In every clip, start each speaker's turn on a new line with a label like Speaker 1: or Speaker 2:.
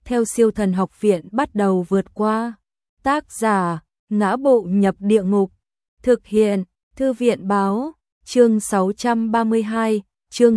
Speaker 1: theo Siêu Thần Học Viện bắt đầu vượt qua. Tác giả: Ngã Bộ Nhập Địa Ngục. Thực hiện: Thư viện báo. Chương 632, chương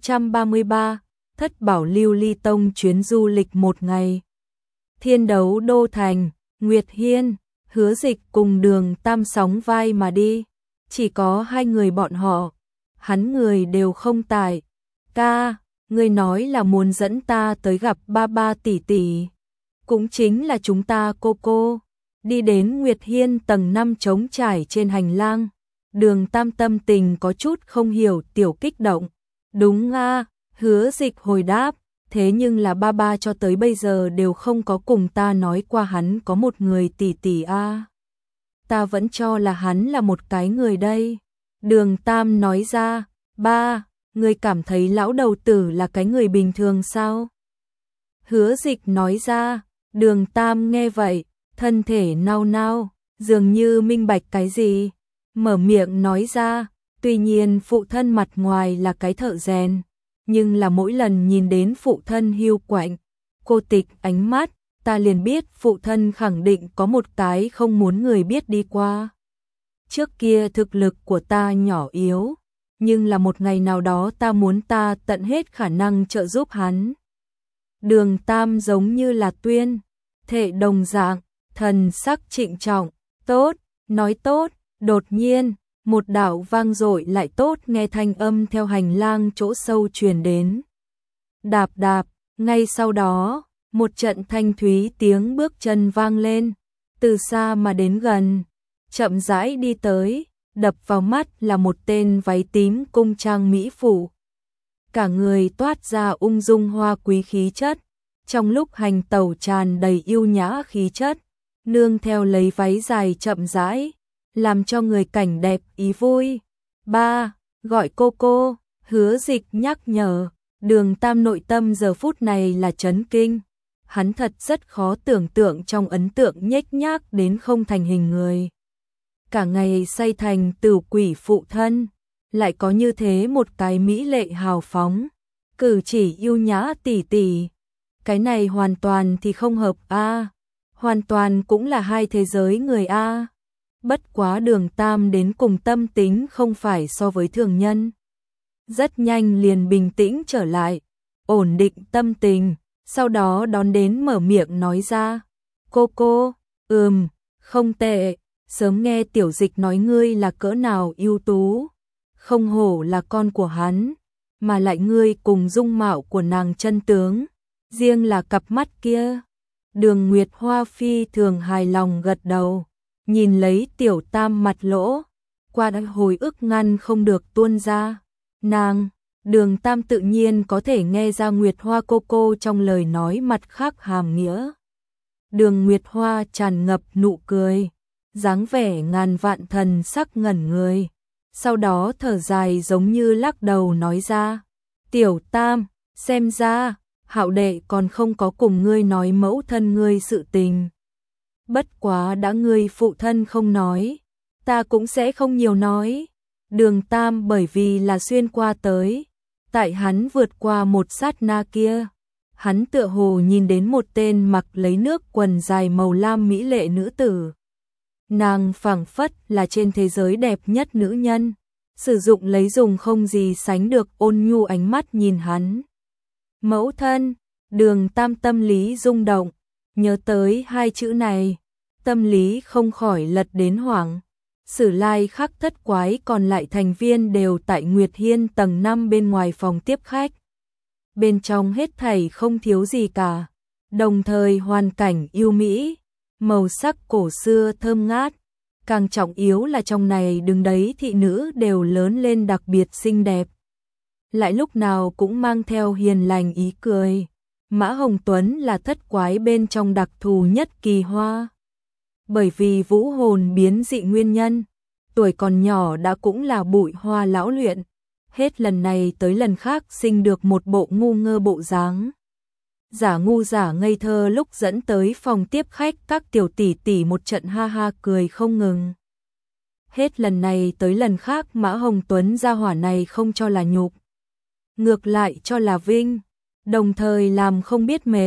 Speaker 1: 633, Thất Bảo Lưu Ly Tông chuyến du lịch một ngày. Thiên Đấu Đô Thành, Nguyệt Hiên, Hứa Dịch cùng Đường Tam sóng vai mà đi. Chỉ có hai người bọn họ, hắn người đều không tại. Ca, ngươi nói là muốn dẫn ta tới gặp ba ba tỷ tỷ. Cũng chính là chúng ta cô. Đi đến Nguyệt Hiên tầng 5 trống trải trên hành lang. Đường Tam tâm tình có chút không hiểu tiểu kích động. Đúng a, Hứa Dịch hồi đáp, thế nhưng là ba ba cho tới bây giờ đều không có cùng ta nói qua hắn có một người tỷ tỷ a. Ta vẫn cho là hắn là một cái người đây. Đường Tam nói ra, ba, ngươi cảm thấy lão đầu tử là cái người bình thường sao? Hứa Dịch nói ra, Đường Tam nghe vậy, thân thể nao nao, dường như minh bạch cái gì. Mở miệng nói ra, tuy nhiên phụ thân mặt ngoài là cái thợ rèn, nhưng là mỗi lần nhìn đến phụ thân hiu quạnh, cô tịch ánh mắt, ta liền biết phụ thân khẳng định có một cái không muốn người biết đi qua. Trước kia thực lực của ta nhỏ yếu, nhưng là một ngày nào đó ta muốn ta tận hết khả năng trợ giúp hắn. Đường Tam giống như là tuyên thệ đồng dạng, thần sắc trịnh trọng, tốt, nói tốt. Đột nhiên, một đạo vang dội lại tốt nghe thanh âm theo hành lang chỗ sâu truyền đến. Đạp đạp, ngay sau đó, một trận thanh thúy tiếng bước chân vang lên, từ xa mà đến gần, chậm rãi đi tới, đập vào mắt là một tên váy tím cung trang mỹ phụ. Cả người toát ra ung dung hoa quý khí chất, trong lúc hành tẩu tràn đầy yêu nhã khí chất, nương theo lấy váy dài chậm rãi, làm cho người cảnh đẹp ý vui. Ba, gọi cô, Hứa Dịch nhắc nhở. Đường Tam nội tâm giờ phút này là chấn kinh. Hắn thật rất khó tưởng tượng trong ấn tượng nhếch nhác đến không thành hình người. Cả ngày say thành tửu quỷ phụ thân, lại có như thế một cái mỹ lệ hào phóng, cử chỉ yêu nhã tỉ tỉ. Cái này hoàn toàn thì không hợp a, hoàn toàn cũng là hai thế giới người a. Bất quá Đường Tam đến cùng tâm tính không phải so với thường nhân. Rất nhanh liền bình tĩnh trở lại, ổn định tâm tình, sau đó đón đến mở miệng nói ra. Cô, không tệ, sớm nghe Tiểu Dịch nói ngươi là cỡ nào ưu tú. Không hổ là con của hắn, mà lại ngươi cùng dung mạo của nàng chân tướng, riêng là cặp mắt kia. Đường Nguyệt Hoa phi thường hài lòng gật đầu. Nhìn lấy Tiểu Tam mặt lỗ, qua đã hồi ức ngăn không được tuôn ra. Đường Tam tự nhiên có thể nghe ra Nguyệt Hoa cô trong lời nói mặt khác hàm nghĩa. Đường Nguyệt Hoa tràn ngập nụ cười, dáng vẻ ngàn vạn thần sắc ngẩn người. Sau đó thở dài giống như lắc đầu nói ra, Tiểu Tam, xem ra, Hạo đệ còn không có cùng ngươi nói mẫu thân ngươi sự tình. Bất quá đã ngươi phụ thân không nói, ta cũng sẽ không nhiều nói. Đường Tam bởi vì là xuyên qua tới, tại hắn vượt qua một sát na kia, hắn tựa hồ nhìn đến một tên mặc lấy nước quần dài màu lam mỹ lệ nữ tử. Nàng phảng phất là trên thế giới đẹp nhất nữ nhân, sử dụng lấy dùng không gì sánh được ôn nhu ánh mắt nhìn hắn. Mẫu thân, Đường Tam tâm lý rung động, nhớ tới hai chữ này, tâm lý không khỏi lật đến hoảng. Sử Lai Khắc thất quái còn lại thành viên đều tại Nguyệt Hiên tầng 5 bên ngoài phòng tiếp khách. Bên trong hết thảy không thiếu gì cả, đồng thời hoàn cảnh yêu mỹ, màu sắc cổ xưa thơm ngát. Càng trọng yếu là trong này đứng đấy thị nữ đều lớn lên đặc biệt xinh đẹp. Lại lúc nào cũng mang theo hiền lành ý cười. Mã Hồng Tuấn là thất quái bên trong đặc thù nhất kỳ hoa. Bởi vì vũ hồn biến dị nguyên nhân, tuổi còn nhỏ đã cũng là bụi hoa lão luyện. Hết lần này tới lần khác sinh được một bộ ngu ngơ bộ dáng. Giả ngu giả ngây thơ lúc dẫn tới phòng tiếp khách các tiểu tỷ tỷ một trận ha ha cười không ngừng. Hết lần này tới lần khác Mã Hồng Tuấn gia hỏa này không cho là nhục, ngược lại cho là vinh, đồng thời làm không biết mệt.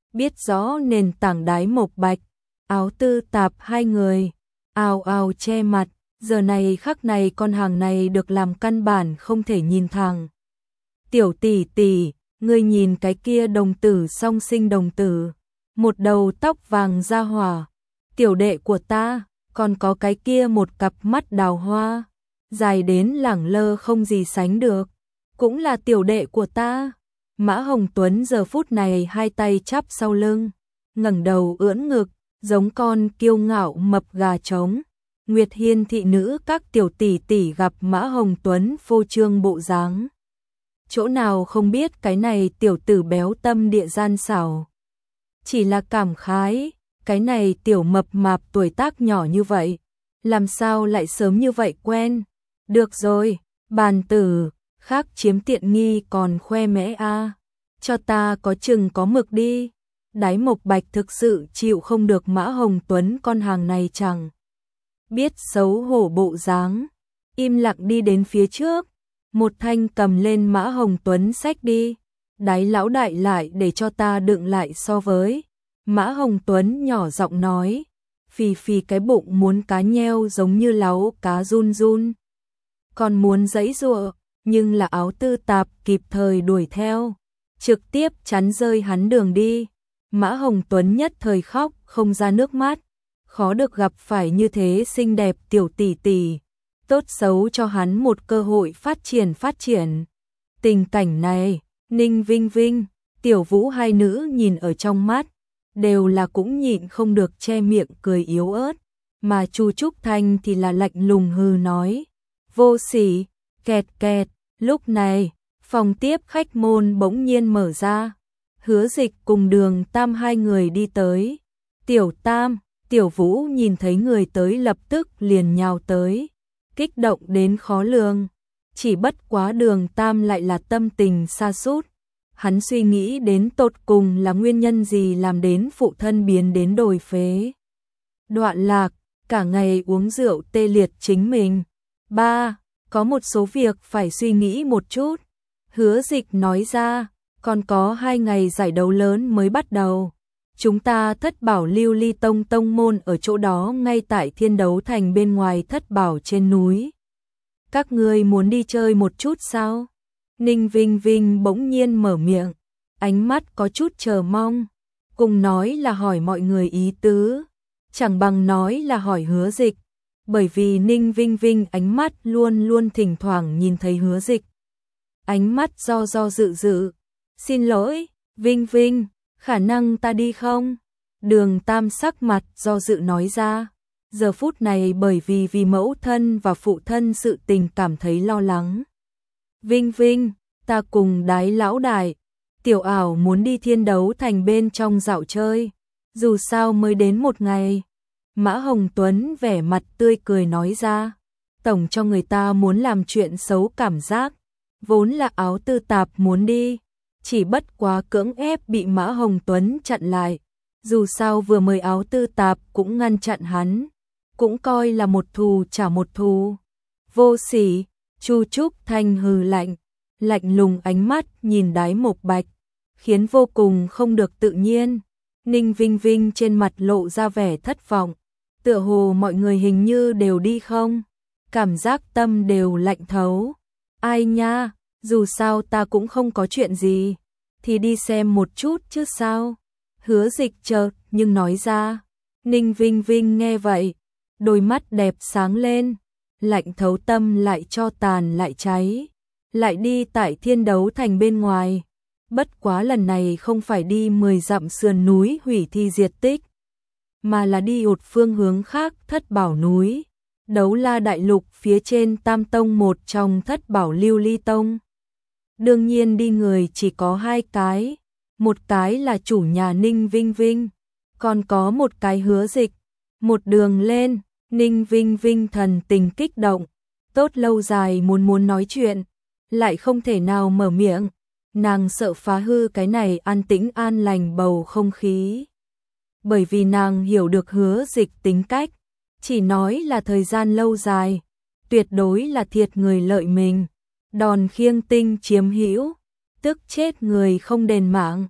Speaker 1: biết rõ nền tảng Đái Mộc Bạch, Áo Tư Tạp hai người, ào ào che mặt, giờ này khắc này con hàng này được làm căn bản không thể nhìn thẳng. Tiểu tỷ tỷ, ngươi nhìn cái kia đồng tử song sinh đồng tử, một đầu tóc vàng da hỏa, tiểu đệ của ta, còn có cái kia một cặp mắt đào hoa, dài đến lẳng lơ không gì sánh được, cũng là tiểu đệ của ta. Mã Hồng Tuấn giờ phút này hai tay chắp sau lưng, ngẩng đầu ưỡn ngực, giống con kiêu ngạo mập gà trống. Nguyệt Hiên thị nữ các tiểu tỷ tỷ gặp Mã Hồng Tuấn phô trương bộ dáng, chỗ nào không biết cái này tiểu tử béo tâm địa gian xảo. Chỉ là cảm khái, cái này tiểu mập mạp tuổi tác nhỏ như vậy, làm sao lại sớm như vậy quen. Được rồi, bàn tử, khác chiếm tiện nghi còn khoe mẽ a, cho ta có chừng có mực đi. Đái Mộc Bạch thực sự chịu không được Mã Hồng Tuấn con hàng này chẳng biết xấu hổ bộ dáng, im lặng đi đến phía trước, một thanh cầm lên Mã Hồng Tuấn xách đi. Đái lão đại lại để cho ta đựng lại so với. Mã Hồng Tuấn nhỏ giọng nói, phì phì cái bụng muốn cá nheo giống như láu cá run run, còn muốn giãy giụa, nhưng là Áo Tư Tạp kịp thời đuổi theo, trực tiếp chắn rơi hắn đường đi. Mã Hồng Tuấn nhất thời khóc không ra nước mắt, khó được gặp phải như thế xinh đẹp tiểu tỷ tỷ, tốt xấu cho hắn một cơ hội phát triển. Tình cảnh này, Ninh Vinh Vinh, Tiểu Vũ hai nữ nhìn ở trong mắt, đều là cũng nhịn không được che miệng cười yếu ớt, mà Chu Trúc Thanh thì là lạnh lùng hừ nói, vô sỉ, kẹt kẹt. Lúc này, phòng tiếp khách môn bỗng nhiên mở ra, Hứa Dịch cùng Đường Tam hai người đi tới. Tiểu Tam, Tiểu Vũ nhìn thấy người tới lập tức liền nhào tới, kích động đến khó lường. Chỉ bất quá Đường Tam lại là tâm tình sa sút, hắn suy nghĩ đến tột cùng là nguyên nhân gì làm đến phụ thân biến đến đồi phế đoạn lạc, cả ngày uống rượu tê liệt chính mình. Ba, có một số việc phải suy nghĩ một chút. Hứa Dịch nói ra, còn có 2 ngày giải đấu lớn mới bắt đầu. Chúng ta Thất Bảo Lưu Ly Tông tông môn ở chỗ đó ngay tại Thiên Đấu Thành bên ngoài Thất Bảo trên núi. Các ngươi muốn đi chơi một chút sao? Ninh Vinh Vinh bỗng nhiên mở miệng, ánh mắt có chút chờ mong, cùng nói là hỏi mọi người ý tứ, chẳng bằng nói là hỏi Hứa Dịch, bởi vì Ninh Vinh Vinh ánh mắt luôn luôn thỉnh thoảng nhìn thấy Hứa Dịch. Ánh mắt do dự. Xin lỗi, Vinh Vinh, khả năng ta đi không? Đường Tam sắc mặt do dự nói ra, giờ phút này bởi vì mẫu thân và phụ thân sự tình cảm thấy lo lắng. Vinh Vinh, ta cùng Đái lão đại, Tiểu Ảo muốn đi Thiên Đấu Thành bên trong dạo chơi, dù sao mới đến 1 ngày. Mã Hồng Tuấn vẻ mặt tươi cười nói ra, tổng cho người ta muốn làm chuyện xấu cảm giác, vốn là Áo Tư Tạp muốn đi, chỉ bất quá cưỡng ép bị Mã Hồng Tuấn chặn lại, dù sao vừa mời Áo Tư Tạp cũng ngăn chặn hắn, cũng coi là một thù trả một thù. Vô sỉ, Chu Trúc Thanh hừ lạnh lùng ánh mắt nhìn Đái Mộc Bạch, khiến vô cùng không được tự nhiên. Ninh Vinh Vinh trên mặt lộ ra vẻ thất vọng, tựa hồ mọi người hình như đều đi không, cảm giác tâm đều lạnh thấu. Ai nha, dù sao ta cũng không có chuyện gì, thì đi xem một chút chứ sao. Hứa Dịch chợt nhưng nói ra. Ninh Vinh Vinh nghe vậy, đôi mắt đẹp sáng lên, lạnh thấu tâm lại cho tàn lại cháy, lại đi tại Thiên Đấu Thành bên ngoài. Bất quá lần này không phải đi 10 dặm sườn núi hủy thi diệt tích, mà là đi một phương hướng khác Thất Bảo núi, Đấu La Đại Lục phía trên Tam Tông một trong Thất Bảo Lưu Ly Tông. Đương nhiên đi người chỉ có 2 cái, một cái là chủ nhà Ninh Vinh Vinh, còn có một cái Hứa Dịch. Một đường lên, Ninh Vinh Vinh thần tình kích động, tốt lâu dài muốn nói chuyện, lại không thể nào mở miệng, nàng sợ phá hư cái này an tĩnh an lành bầu không khí. Bởi vì nàng hiểu được Hứa Dịch tính cách, chỉ nói là thời gian lâu dài, tuyệt đối là thiệt người lợi mình, đòn khiêng tinh chiếm hữu, tức chết người không đền mạng.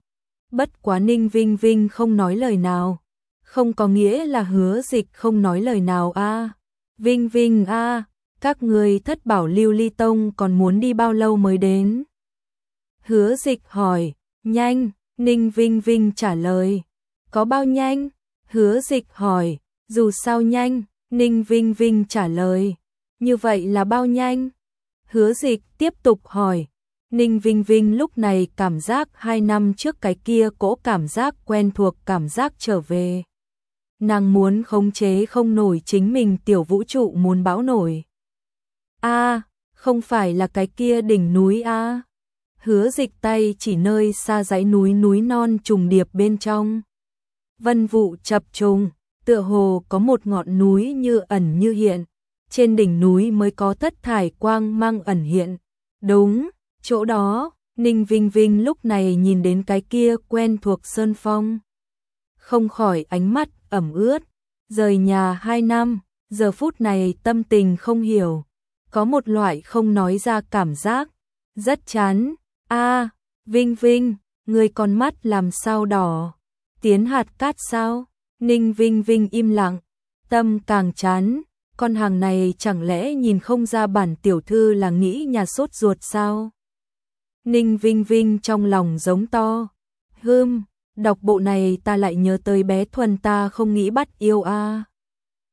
Speaker 1: Bất quá Ninh Vinh Vinh không nói lời nào. Không có nghĩa là Hứa Dịch không nói lời nào a. Vinh Vinh a, các người Thất Bảo Lưu Ly Tông còn muốn đi bao lâu mới đến? Hứa Dịch hỏi. Nhanh, Ninh Vinh Vinh trả lời. Có bao nhanh? Hứa Dịch hỏi. Dù sao nhanh, Ninh Vinh Vinh trả lời. Như vậy là bao nhanh? Hứa Dịch tiếp tục hỏi. Ninh Vinh Vinh lúc này cảm giác 2 năm trước cái kia cỗ cảm giác quen thuộc cảm giác trở về. Nàng muốn khống chế không nổi chính mình, tiểu vũ trụ muốn bão nổi. A, không phải là cái kia đỉnh núi a. Hứa Dịch tay chỉ nơi xa dãy núi non trùng điệp bên trong. Vân vụ chập trùng, tựa hồ có một ngọn núi như ẩn như hiện. Trên đỉnh núi mới có thất thải quang mang ẩn hiện. Đúng, chỗ đó, Ninh Vinh Vinh lúc này nhìn đến cái kia quen thuộc sơn phong. Không khỏi ánh mắt ẩm ướt. Rời nhà 2 năm, giờ phút này tâm tình không hiểu. Có một loại không nói ra cảm giác. Rất chán. A, Vinh Vinh, người con mắt làm sao đỏ? Tiến hạt cát sao? Ninh Vinh Vinh im lặng. Tâm càng chán. Con hàng này chẳng lẽ nhìn không ra bản tiểu thư là nghĩ nhà sốt ruột sao? Ninh Vinh Vinh trong lòng giống to. Đọc bộ này ta lại nhớ tới bé Thuần ta không nghĩ bắt yêu a.